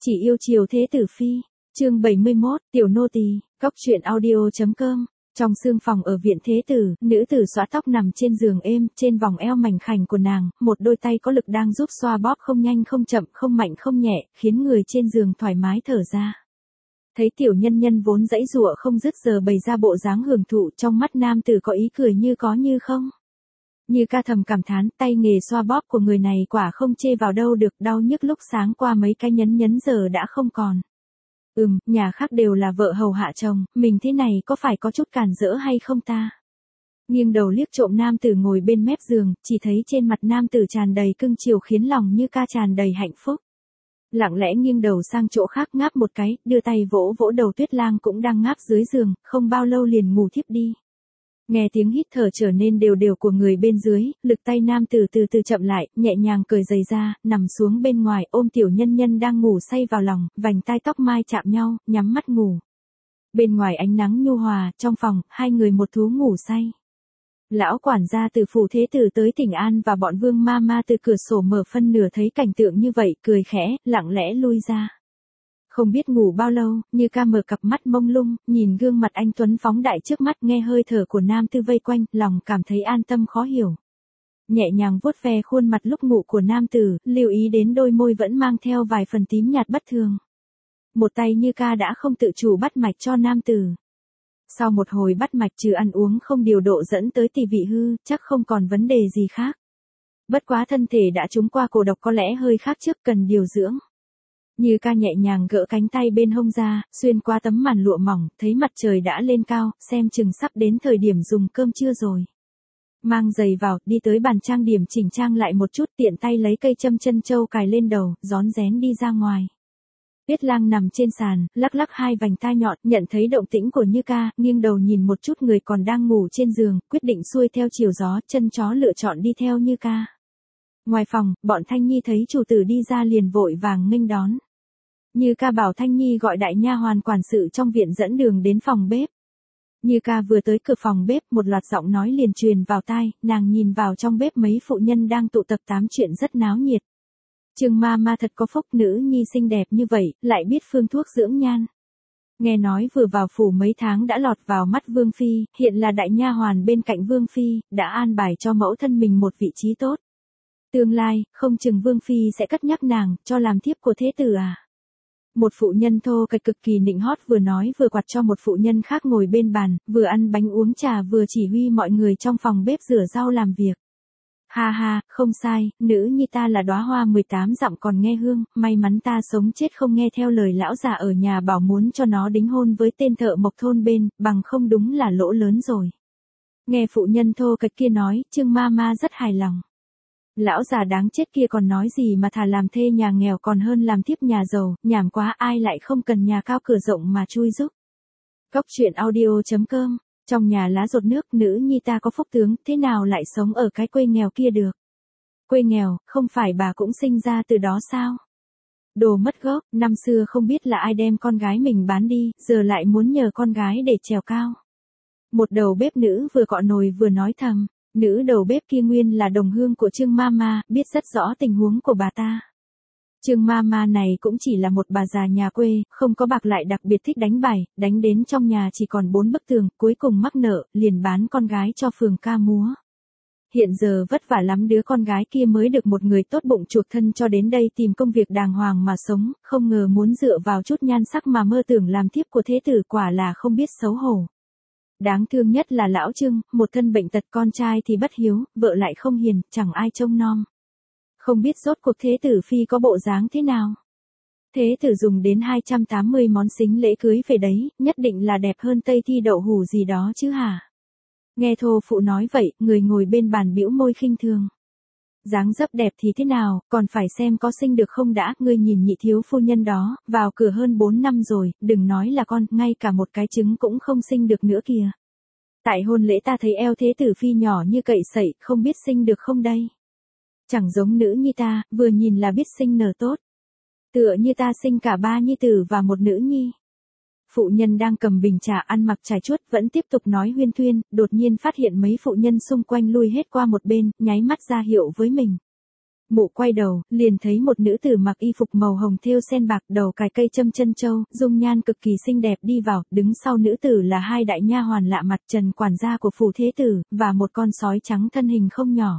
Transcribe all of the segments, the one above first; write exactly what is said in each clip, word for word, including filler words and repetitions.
Chỉ yêu chiều thế tử phi. Chương bảy mươi mốt, Tiểu nô tỳ, cóc truyện audio chấm com. Trong sương phòng ở viện thế tử, nữ tử xõa tóc nằm trên giường êm, trên vòng eo mảnh khảnh của nàng, một đôi tay có lực đang giúp xoa bóp không nhanh không chậm, không mạnh không nhẹ, khiến người trên giường thoải mái thở ra. Thấy tiểu nhân nhân vốn dãy giụa không dứt giờ bày ra bộ dáng hưởng thụ, trong mắt nam tử có ý cười như có như không. Như ca thầm cảm thán, tay nghề xoa bóp của người này quả không chê vào đâu được, đau nhức lúc sáng qua mấy cái nhấn nhấn giờ đã không còn. Ừm, nhà khác đều là vợ hầu hạ chồng, mình thế này có phải có chút cản rỡ hay không ta? Nghiêng đầu liếc trộm nam tử ngồi bên mép giường, chỉ thấy trên mặt nam tử tràn đầy cưng chiều khiến lòng như ca tràn đầy hạnh phúc. Lặng lẽ nghiêng đầu sang chỗ khác ngáp một cái, đưa tay vỗ vỗ đầu Tuyết Lang cũng đang ngáp dưới giường, không bao lâu liền ngủ thiếp đi. Nghe tiếng hít thở trở nên đều đều của người bên dưới, lực tay nam tử từ từ chậm lại, nhẹ nhàng cởi giày ra, nằm xuống bên ngoài ôm tiểu nhân nhân đang ngủ say vào lòng, vành tai tóc mai chạm nhau, nhắm mắt ngủ. Bên ngoài ánh nắng nhu hòa, trong phòng, hai người một thú ngủ say. Lão quản gia từ phủ thế tử tới Tỉnh An và bọn vương ma ma từ cửa sổ mở phân nửa thấy cảnh tượng như vậy, cười khẽ, lặng lẽ lui ra. Không biết ngủ bao lâu, Như ca mở cặp mắt mông lung, nhìn gương mặt anh tuấn phóng đại trước mắt, nghe hơi thở của nam tư vây quanh, lòng cảm thấy an tâm khó hiểu. Nhẹ nhàng vuốt ve khuôn mặt lúc ngủ của nam tử, lưu ý đến đôi môi vẫn mang theo vài phần tím nhạt bất thường. Một tay Như ca đã không tự chủ bắt mạch cho nam tử. Sau một hồi bắt mạch trừ ăn uống không điều độ dẫn tới tỳ vị hư, chắc không còn vấn đề gì khác. Bất quá thân thể đã trúng qua cổ độc có lẽ hơi khác trước, cần điều dưỡng. Như ca nhẹ nhàng gỡ cánh tay bên hông ra, xuyên qua tấm màn lụa mỏng, thấy mặt trời đã lên cao, xem chừng sắp đến thời điểm dùng cơm trưa rồi. Mang giày vào, đi tới bàn trang điểm chỉnh trang lại một chút, tiện tay lấy cây châm chân châu cài lên đầu, rón rén đi ra ngoài. Tuyết Lang nằm trên sàn, lắc lắc hai vành tai nhọn, nhận thấy động tĩnh của Như ca, nghiêng đầu nhìn một chút người còn đang ngủ trên giường, quyết định xuôi theo chiều gió, chân chó lựa chọn đi theo Như ca. Ngoài phòng, bọn Thanh Nhi thấy chủ tử đi ra liền vội vàng nghênh đón. Như ca bảo Thanh Nhi gọi đại nha hoàn quản sự trong viện dẫn đường đến phòng bếp. Như ca vừa tới cửa phòng bếp, một loạt giọng nói liền truyền vào tai, nàng nhìn vào trong bếp mấy phụ nhân đang tụ tập tám chuyện rất náo nhiệt. Trương ma ma thật có phúc, nữ nhi xinh đẹp như vậy, lại biết phương thuốc dưỡng nhan. Nghe nói vừa vào phủ mấy tháng đã lọt vào mắt Vương Phi, hiện là đại nha hoàn bên cạnh Vương Phi, đã an bài cho mẫu thân mình một vị trí tốt. Tương lai, không chừng Vương Phi sẽ cất nhắc nàng, cho làm thiếp của thế tử à. Một phụ nhân thô kệch cực kỳ nịnh hót vừa nói vừa quạt cho một phụ nhân khác ngồi bên bàn, vừa ăn bánh uống trà vừa chỉ huy mọi người trong phòng bếp rửa rau làm việc. Ha ha, không sai, nữ nhi ta là đóa hoa mười tám dặm còn nghe hương, may mắn ta sống chết không nghe theo lời lão già ở nhà bảo muốn cho nó đính hôn với tên thợ mộc thôn bên, bằng không đúng là lỗ lớn rồi. Nghe phụ nhân thô kệch kia nói, Trương ma ma rất hài lòng. Lão già đáng chết kia còn nói gì mà thà làm thê nhà nghèo còn hơn làm thiếp nhà giàu, nhảm quá, ai lại không cần nhà cao cửa rộng mà chui giúp. Cóc truyện audio chấm com. Trong nhà lá dột nước, nữ nhi ta có phúc tướng, thế nào lại sống ở cái quê nghèo kia được? Quê nghèo, không phải bà cũng sinh ra từ đó sao? Đồ mất gốc, năm xưa không biết là ai đem con gái mình bán đi, giờ lại muốn nhờ con gái để trèo cao. Một đầu bếp nữ vừa cọ nồi vừa nói thầm, nữ đầu bếp kia nguyên là đồng hương của Trương ma ma, biết rất rõ tình huống của bà ta. Trương ma ma này cũng chỉ là một bà già nhà quê, không có bạc lại đặc biệt thích đánh bài, đánh đến trong nhà chỉ còn bốn bức tường, cuối cùng mắc nợ, liền bán con gái cho phường ca múa. Hiện giờ vất vả lắm đứa con gái kia mới được một người tốt bụng chuộc thân cho đến đây tìm công việc đàng hoàng mà sống, không ngờ muốn dựa vào chút nhan sắc mà mơ tưởng làm thiếp của thế tử, quả là không biết xấu hổ. Đáng thương nhất là lão Trương, một thân bệnh tật, con trai thì bất hiếu, vợ lại không hiền, chẳng ai trông nom. Không biết rốt cuộc thế tử phi có bộ dáng thế nào. Thế tử dùng đến hai trăm tám mươi món sính lễ cưới về đấy, nhất định là đẹp hơn Tây Thi đậu hủ gì đó chứ hả? Nghe thô phụ nói vậy, người ngồi bên bàn bĩu môi khinh thường. Dáng dấp đẹp thì thế nào, còn phải xem có sinh được không đã, ngươi nhìn nhị thiếu phu nhân đó, vào cửa hơn bốn năm rồi, đừng nói là con, ngay cả một cái trứng cũng không sinh được nữa kìa. Tại hôn lễ ta thấy eo thế tử phi nhỏ như cậy sậy, không biết sinh được không đây. Chẳng giống nữ nhi ta, vừa nhìn là biết sinh nở tốt. Tựa như ta sinh cả ba nhi tử và một nữ nhi. Phụ nhân đang cầm bình trà ăn mặc trải chuốt vẫn tiếp tục nói huyên thuyên, đột nhiên phát hiện mấy phụ nhân xung quanh lui hết qua một bên, nháy mắt ra hiệu với mình. Mụ quay đầu, liền thấy một nữ tử mặc y phục màu hồng thêu sen bạc, đầu cài cây châm chân châu, dung nhan cực kỳ xinh đẹp đi vào, đứng sau nữ tử là hai đại nha hoàn lạ mặt, Trần quản gia của phủ thế tử, và một con sói trắng thân hình không nhỏ.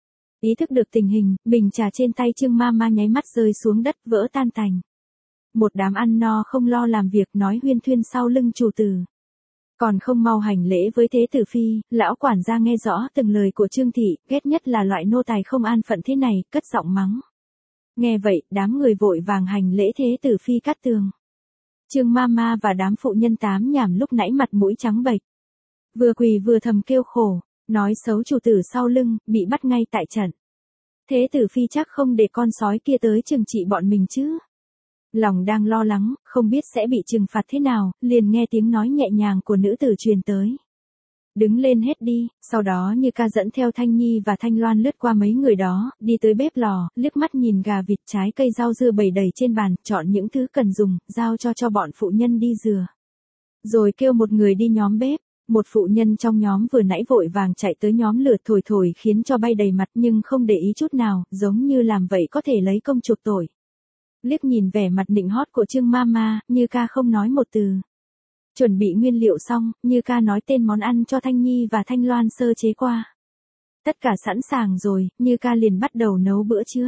Ý thức được tình hình, bình trà trên tay Trương Ma Ma nháy mắt rơi xuống đất vỡ tan tành. Một đám ăn no không lo làm việc nói huyên thuyên sau lưng chủ tử. Còn không mau hành lễ với thế tử phi, lão quản gia nghe rõ từng lời của Trương thị, ghét nhất là loại nô tài không an phận thế này, cất giọng mắng. Nghe vậy, đám người vội vàng hành lễ thế tử phi cát tường. Trương Ma Ma và đám phụ nhân tám nhảm lúc nãy mặt mũi trắng bệch. Vừa quỳ vừa thầm kêu khổ, nói xấu chủ tử sau lưng, bị bắt ngay tại trận. Thế tử phi chắc không để con sói kia tới trừng trị bọn mình chứ. Lòng đang lo lắng, không biết sẽ bị trừng phạt thế nào, liền nghe tiếng nói nhẹ nhàng của nữ tử truyền tới. Đứng lên hết đi, sau đó Như Ca dẫn theo Thanh Nhi và Thanh Loan lướt qua mấy người đó, đi tới bếp lò, liếc mắt nhìn gà vịt trái cây rau dưa bày đầy trên bàn, chọn những thứ cần dùng, giao cho cho bọn phụ nhân đi rửa. Rồi kêu một người đi nhóm bếp, một phụ nhân trong nhóm vừa nãy vội vàng chạy tới nhóm lửa thổi thổi khiến cho bay đầy mặt nhưng không để ý chút nào, giống như làm vậy có thể lấy công chuộc tội. Liếc nhìn vẻ mặt nịnh hót của Trương Ma Ma, Như Ca không nói một từ. Chuẩn bị nguyên liệu xong, Như Ca nói tên món ăn cho Thanh Nhi và Thanh Loan sơ chế qua. Tất cả sẵn sàng rồi, Như Ca liền bắt đầu nấu bữa trưa.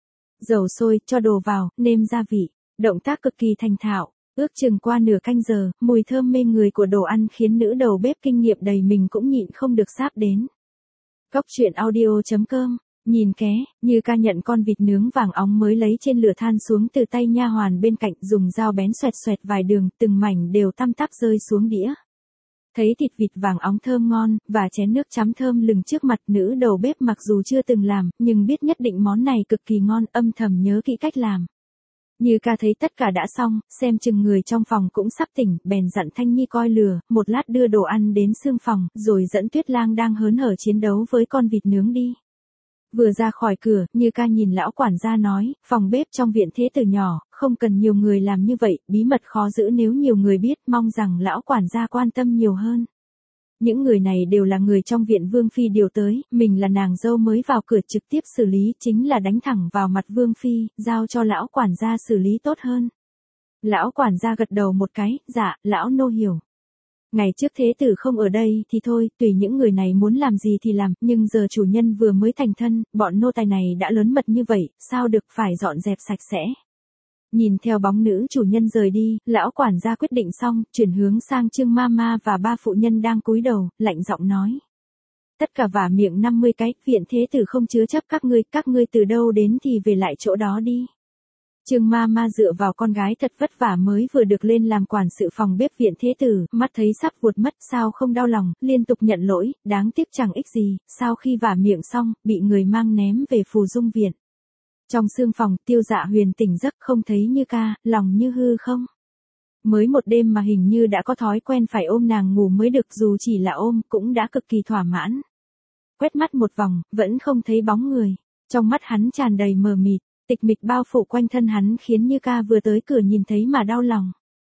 Dầu sôi, cho đồ vào, nêm gia vị, động tác cực kỳ thành thạo. Ước chừng qua nửa canh giờ, mùi thơm mê người của đồ ăn khiến nữ đầu bếp kinh nghiệm đầy mình cũng nhịn không được sáp đến. Cóc truyện audio chấm com. Nhìn ké, Như Ca nhận con vịt nướng vàng óng mới lấy trên lửa than xuống từ tay nha hoàn bên cạnh, dùng dao bén xoẹt xoẹt vài đường, từng mảnh đều tăm tắp rơi xuống đĩa. Thấy thịt vịt vàng óng thơm ngon, và chén nước chấm thơm lừng trước mặt, nữ đầu bếp mặc dù chưa từng làm, nhưng biết nhất định món này cực kỳ ngon, âm thầm nhớ kỹ cách làm. Như Ca thấy tất cả đã xong, xem chừng người trong phòng cũng sắp tỉnh, bèn dặn Thanh Nhi coi lửa, một lát đưa đồ ăn đến xương phòng, rồi dẫn Tuyết Lang đang hớn hở chiến đấu với con vịt nướng đi. Vừa ra khỏi cửa, Như Ca nhìn lão quản gia nói, phòng bếp trong viện thế tử nhỏ, không cần nhiều người làm như vậy, bí mật khó giữ nếu nhiều người biết, mong rằng lão quản gia quan tâm nhiều hơn. Những người này đều là người trong viện Vương Phi điều tới, mình là nàng dâu mới vào cửa trực tiếp xử lý, chính là đánh thẳng vào mặt Vương Phi, giao cho lão quản gia xử lý tốt hơn. Lão quản gia gật đầu một cái, dạ, lão nô hiểu. Ngày trước thế tử không ở đây thì thôi, tùy những người này muốn làm gì thì làm, nhưng giờ chủ nhân vừa mới thành thân, bọn nô tài này đã lớn mật như vậy, sao được phải dọn dẹp sạch sẽ. Nhìn theo bóng nữ chủ nhân rời đi, lão quản gia quyết định xong, chuyển hướng sang Trương Ma Ma và ba phụ nhân đang cúi đầu, lạnh giọng nói. Tất cả vả miệng năm mươi cái, viện thế tử không chứa chấp các ngươi, các ngươi từ đâu đến thì về lại chỗ đó đi. Trương Ma Ma dựa vào con gái thật vất vả mới vừa được lên làm quản sự phòng bếp viện thế tử, mắt thấy sắp vụt mất sao không đau lòng, liên tục nhận lỗi, đáng tiếc chẳng ích gì, sau khi vả miệng xong, bị người mang ném về Phù Dung viện. Trong sương phòng, Tiêu Dạ Huyền tỉnh giấc không thấy Như Ca, lòng như hư không. Mới một đêm mà hình như đã có thói quen phải ôm nàng ngủ mới được, dù chỉ là ôm, cũng đã cực kỳ thỏa mãn. Quét mắt một vòng, vẫn không thấy bóng người, trong mắt hắn tràn đầy mờ mịt. Tịch mịch bao phủ quanh thân hắn khiến Như Ca vừa tới cửa nhìn thấy mà đau lòng.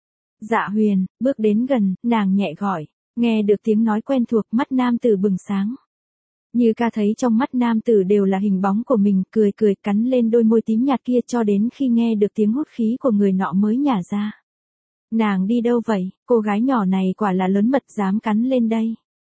Dạ Huyền, bước đến gần, nàng nhẹ gọi, nghe được tiếng nói quen thuộc, mắt nam tử bừng sáng. Như Ca thấy trong mắt nam tử đều là hình bóng của mình, cười cười cắn lên đôi môi tím nhạt kia cho đến khi nghe được tiếng hút khí của người nọ mới nhả ra. Nàng đi đâu vậy, cô gái nhỏ này quả là lớn mật dám cắn lên đây.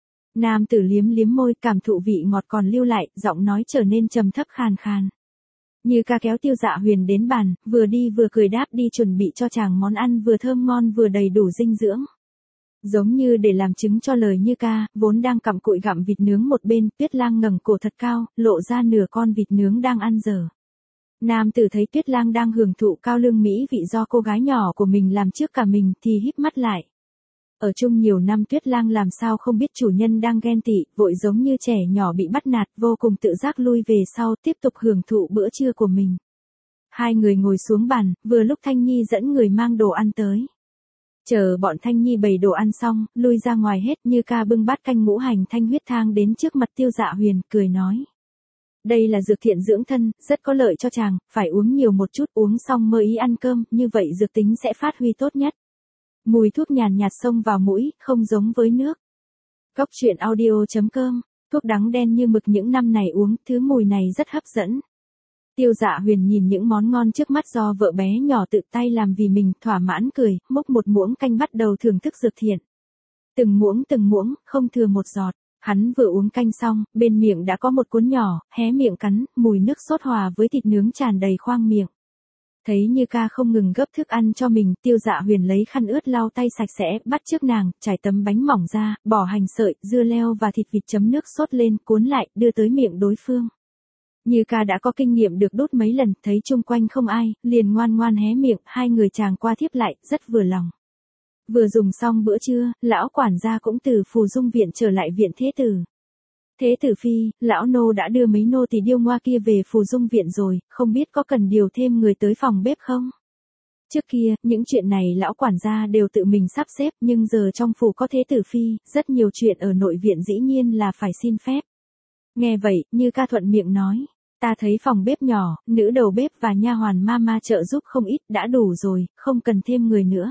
Nam tử liếm liếm môi, cảm thụ vị ngọt còn lưu lại, giọng nói trở nên trầm thấp khàn khàn. Như Ca kéo Tiêu Dạ Huyền đến bàn, vừa đi vừa cười đáp đi chuẩn bị cho chàng món ăn vừa thơm ngon vừa đầy đủ dinh dưỡng. Giống như để làm chứng cho lời Như Ca, vốn đang cặm cụi gặm vịt nướng một bên, Tuyết Lang ngẩng cổ thật cao, lộ ra nửa con vịt nướng đang ăn dở. Nam tử thấy Tuyết Lang đang hưởng thụ cao lương mỹ vị do cô gái nhỏ của mình làm trước cả mình thì híp mắt lại. Ở chung nhiều năm Tuyết Lang làm sao không biết chủ nhân đang ghen tị, vội giống như trẻ nhỏ bị bắt nạt, vô cùng tự giác lui về sau, tiếp tục hưởng thụ bữa trưa của mình. Hai người ngồi xuống bàn, vừa lúc Thanh Nhi dẫn người mang đồ ăn tới. Chờ bọn Thanh Nhi bày đồ ăn xong, lui ra ngoài hết, Như Ca bưng bát canh ngũ hành thanh huyết thang đến trước mặt Tiêu Dạ Huyền, cười nói. Đây là dược thiện dưỡng thân, rất có lợi cho chàng, phải uống nhiều một chút, uống xong mơ ý ăn cơm, như vậy dược tính sẽ phát huy tốt nhất. Mùi thuốc nhàn nhạt xông vào mũi, không giống với nước. Cóc truyện audio chấm com, thuốc đắng đen như mực những năm này uống, thứ mùi này rất hấp dẫn. Tiêu Dạ Huyền nhìn những món ngon trước mắt do vợ bé nhỏ tự tay làm vì mình, thỏa mãn cười, múc một muỗng canh bắt đầu thưởng thức dược thiện. Từng muỗng từng muỗng, không thừa một giọt. Hắn vừa uống canh xong, bên miệng đã có một cuốn nhỏ, hé miệng cắn, mùi nước sốt hòa với thịt nướng tràn đầy khoang miệng. Thấy Như Ca không ngừng gấp thức ăn cho mình, Tiêu Dạ Huyền lấy khăn ướt lau tay sạch sẽ, bắt chước nàng, trải tấm bánh mỏng ra, bỏ hành sợi, dưa leo và thịt vịt chấm nước sốt lên, cuốn lại, đưa tới miệng đối phương. Như Ca đã có kinh nghiệm được đút mấy lần, thấy chung quanh không ai, liền ngoan ngoan hé miệng, hai người chàng qua thiếp lại, rất vừa lòng. Vừa dùng xong bữa trưa, lão quản gia cũng từ Phù Dung viện trở lại viện Thế Tử. Thế Tử phi, lão nô đã đưa mấy nô tỳ điêu ngoa kia về Phù Dung viện rồi, không biết có cần điều thêm người tới phòng bếp không? Trước kia, những chuyện này lão quản gia đều tự mình sắp xếp, nhưng giờ trong phủ có Thế Tử phi, rất nhiều chuyện ở nội viện dĩ nhiên là phải xin phép. Nghe vậy, Như Ca thuận miệng nói, ta thấy phòng bếp nhỏ, nữ đầu bếp và nha hoàn mama trợ giúp không ít, đã đủ rồi, không cần thêm người nữa.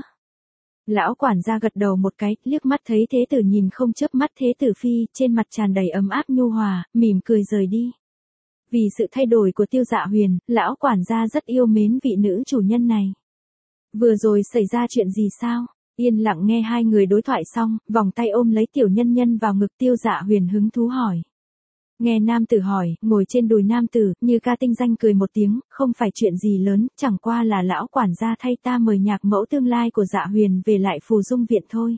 Lão quản gia gật đầu một cái, liếc mắt thấy Thế Tử nhìn không chớp mắt Thế Tử phi, trên mặt tràn đầy ấm áp nhu hòa, mỉm cười rời đi. Vì sự thay đổi của Tiêu Dạ Huyền, lão quản gia rất yêu mến vị nữ chủ nhân này. Vừa rồi xảy ra chuyện gì sao? Yên lặng nghe hai người đối thoại xong, vòng tay ôm lấy tiểu nhân nhân vào ngực, Tiêu Dạ Huyền hứng thú hỏi. Nghe nam tử hỏi, ngồi trên đùi nam tử, Như Ca tinh danh cười một tiếng, không phải chuyện gì lớn, chẳng qua là lão quản gia thay ta mời nhạc mẫu tương lai của Dạ Huyền về lại Phù Dung viện thôi.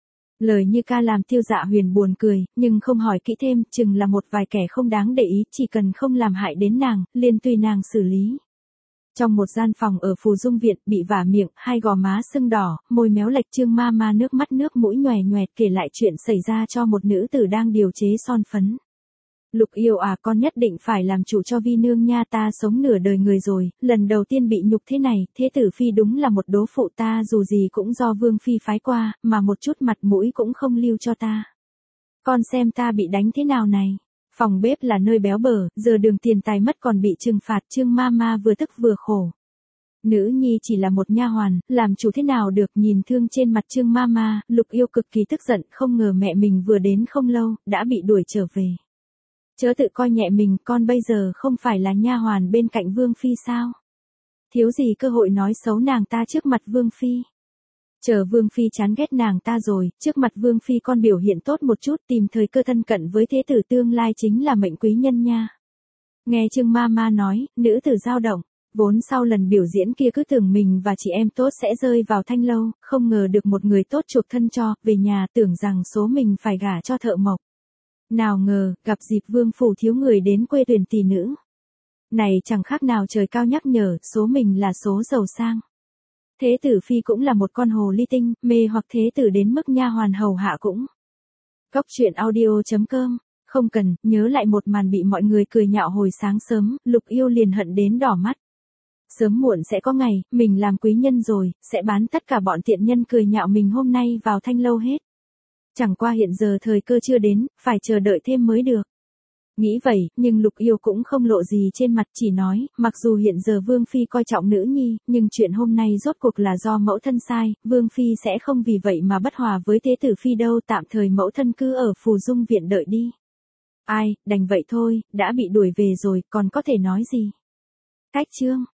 Lời Như Ca làm Tiêu Dạ Huyền buồn cười, nhưng không hỏi kỹ thêm, chừng là một vài kẻ không đáng để ý, chỉ cần không làm hại đến nàng, liền tùy nàng xử lý. Trong một gian phòng ở Phù Dung viện, bị vả miệng, hai gò má sưng đỏ, môi méo lệch, Trương ma ma nước mắt nước mũi nhòe nhoẹt kể lại chuyện xảy ra cho một nữ tử đang điều chế son phấn. Lục Yêu à, con nhất định phải làm chủ cho Vi nương nha, ta sống nửa đời người rồi, lần đầu tiên bị nhục thế này, Thế Tử phi đúng là một đố phụ, ta dù gì cũng do Vương phi phái qua, mà một chút mặt mũi cũng không lưu cho ta. Con xem ta bị đánh thế nào này. Phòng bếp là nơi béo bở, giờ đường tiền tài mất còn bị trừng phạt, Trương ma ma vừa tức vừa khổ. Nữ nhi chỉ là một nha hoàn, làm chủ thế nào được, nhìn thương trên mặt Trương ma ma, Lục Yêu cực kỳ tức giận, không ngờ mẹ mình vừa đến không lâu, đã bị đuổi trở về. Chớ tự coi nhẹ mình, con bây giờ không phải là nha hoàn bên cạnh Vương phi sao? Thiếu gì cơ hội nói xấu nàng ta trước mặt Vương phi. Chờ Vương phi chán ghét nàng ta rồi, trước mặt Vương phi con biểu hiện tốt một chút, tìm thời cơ thân cận với Thế Tử tương lai chính là mệnh quý nhân nha. Nghe Trương ma ma nói, nữ tử dao động, vốn sau lần biểu diễn kia cứ tưởng mình và chị em tốt sẽ rơi vào thanh lâu, không ngờ được một người tốt chuộc thân cho, về nhà tưởng rằng số mình phải gả cho thợ mộc. Nào ngờ, gặp dịp Vương phủ thiếu người đến quê tuyển tỷ nữ. Này chẳng khác nào trời cao nhắc nhở, số mình là số giàu sang. Thế Tử phi cũng là một con hồ ly tinh, mê hoặc Thế Tử đến mức nha hoàn hầu hạ cũng. Góc truyện audio chấm com, không cần, nhớ lại một màn bị mọi người cười nhạo hồi sáng sớm, Lục Yêu liền hận đến đỏ mắt. Sớm muộn sẽ có ngày, mình làm quý nhân rồi, sẽ bán tất cả bọn tiện nhân cười nhạo mình hôm nay vào thanh lâu hết. Chẳng qua hiện giờ thời cơ chưa đến, phải chờ đợi thêm mới được. Nghĩ vậy, nhưng Lục Yêu cũng không lộ gì trên mặt, chỉ nói, mặc dù hiện giờ Vương phi coi trọng nữ nhi, nhưng chuyện hôm nay rốt cuộc là do mẫu thân sai, Vương phi sẽ không vì vậy mà bất hòa với Thế Tử phi đâu, tạm thời mẫu thân cứ ở Phù Dung viện đợi đi. Ai, đành vậy thôi, đã bị đuổi về rồi, còn có thể nói gì. Cách chương